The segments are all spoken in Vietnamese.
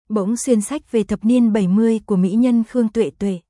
Bỗng xuyên sách về thập niên 70 của mỹ nhân Khương Tuệ Tuệ.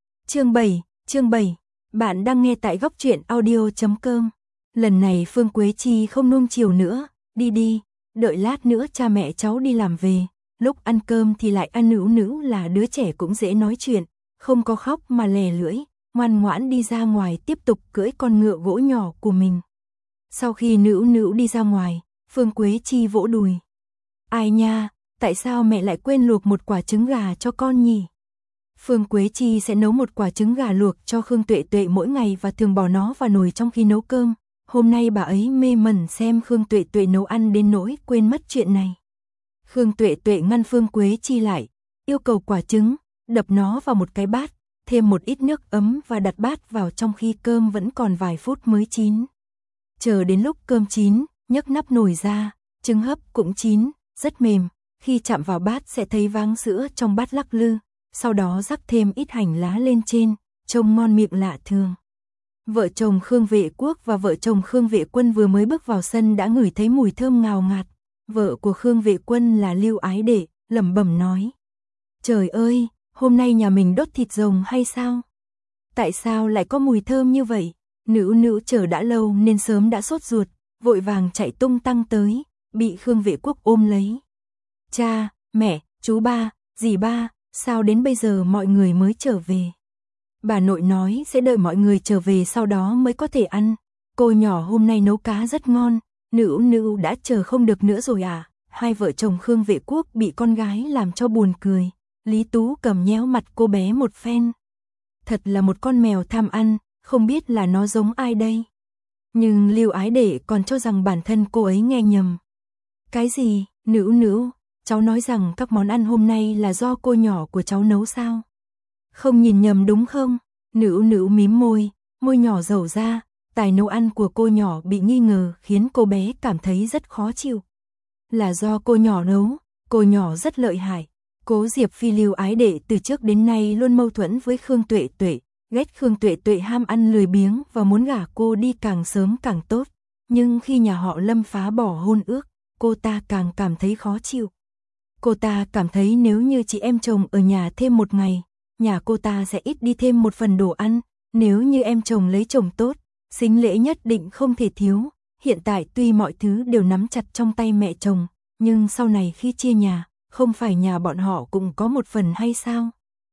Chương 7, bạn đang nghe tại góc truyện audio.com. Lần này Phương Quế Chi không nuông chiều nữa, đi, đợi lát nữa cha mẹ cháu đi làm về, lúc ăn cơm thì lại ăn nữu là đứa trẻ cũng dễ nói chuyện, không có khóc mà lè lưỡi, ngoan ngoãn đi ra ngoài tiếp tục cưỡi con ngựa gỗ nhỏ của mình. Sau khi nữu đi ra ngoài, Phương Quế Chi vỗ đùi. Ai nha, tại sao mẹ lại quên luộc một quả trứng gà cho con nhỉ? Phương Quế Chi sẽ nấu một quả trứng gà luộc cho Khương Tuệ Tuệ mỗi ngày và thường bỏ nó vào nồi trong khi nấu cơm. Hôm nay bà ấy mê mẩn xem Khương Tuệ Tuệ nấu ăn đến nỗi quên mất chuyện này. Khương Tuệ Tuệ ngăn Phương Quế Chi lại, yêu cầu quả trứng, đập nó vào một cái bát, thêm một ít nước ấm và đặt bát vào trong khi cơm vẫn còn vài phút mới chín. Chờ đến lúc cơm chín, nhấc nắp nồi ra, trứng hấp cũng chín, rất mềm, khi chạm vào bát sẽ thấy váng sữa trong bát lắc lư, sau đó rắc thêm ít hành lá lên trên, trông ngon miệng lạ thường. Vợ chồng Khương Vệ Quốc và vợ chồng Khương Vệ Quân vừa mới bước vào sân đã ngửi thấy mùi thơm ngào ngạt. Vợ của Khương Vệ Quân là Lưu Ái Đệ, lẩm bẩm nói: "Trời ơi, hôm nay nhà mình đốt thịt rồng hay sao? Tại sao lại có mùi thơm như vậy?" Nữu chờ đã lâu nên sớm đã sốt ruột, vội vàng chạy tung tăng tới, bị Khương Vệ Quốc ôm lấy. "Cha, mẹ, chú ba, dì ba, sao đến bây giờ mọi người mới trở về?" Bà nội nói sẽ đợi mọi người trở về sau đó mới có thể ăn. "Cô nhỏ hôm nay nấu cá rất ngon, Nữu đã chờ không được nữa rồi à?" Hai vợ chồng Khương Vệ Quốc bị con gái làm cho buồn cười. Lý Tú cầm nhéo mặt cô bé một phen. Thật là một con mèo tham ăn, không biết là nó giống ai đây. Nhưng Lưu Ái Đệ còn cho rằng bản thân cô ấy nghe nhầm. "Cái gì, Nữu, cháu nói rằng các món ăn hôm nay là do cô nhỏ của cháu nấu sao? Không nhìn nhầm đúng không?" Nữu mím môi, môi nhỏ dầu ra, tài nấu ăn của cô nhỏ bị nghi ngờ khiến cô bé cảm thấy rất khó chịu. Là do cô nhỏ nấu, cô nhỏ rất lợi hại. Cố Diệp Phi Lưu Ái Đệ từ trước đến nay luôn mâu thuẫn với Khương Tuệ Tuệ, ghét Khương Tuệ Tuệ ham ăn lười biếng và muốn gả cô đi càng sớm càng tốt. Nhưng khi nhà họ Lâm phá bỏ hôn ước, cô ta càng cảm thấy khó chịu. Cô ta cảm thấy nếu như chị em chồng ở nhà thêm một ngày, nhà cô ta sẽ ít đi thêm một phần đồ ăn. Nếu như em chồng lấy chồng tốt, sính lễ nhất định không thể thiếu. Hiện tại tuy mọi thứ đều nắm chặt trong tay mẹ chồng, nhưng sau này khi chia nhà, không phải nhà bọn họ cũng có một phần hay sao?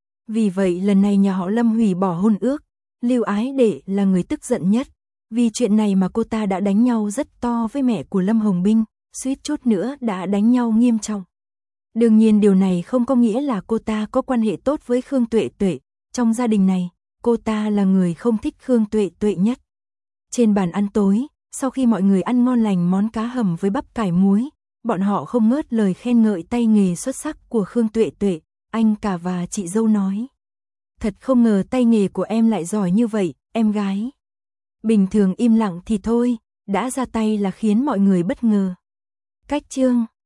Vì vậy lần này nhà họ Lâm hủy bỏ hôn ước. Lưu Ái Đệ là người tức giận nhất. Vì chuyện này mà cô ta đã đánh nhau rất to với mẹ của Lâm Hồng Binh, suýt chút nữa đã đánh nhau nghiêm trọng. Đương nhiên điều này không có nghĩa là cô ta có quan hệ tốt với Khương Tuệ Tuệ. Trong gia đình này, cô ta là người không thích Khương Tuệ Tuệ nhất. Trên bàn ăn tối, sau khi mọi người ăn ngon lành món cá hầm với bắp cải muối, bọn họ không ngớt lời khen ngợi tay nghề xuất sắc của Khương Tuệ Tuệ. Anh cả và chị dâu nói: "Thật không ngờ tay nghề của em lại giỏi như vậy, em gái." Bình thường im lặng thì thôi, đã ra tay là khiến mọi người bất ngờ. Cách chương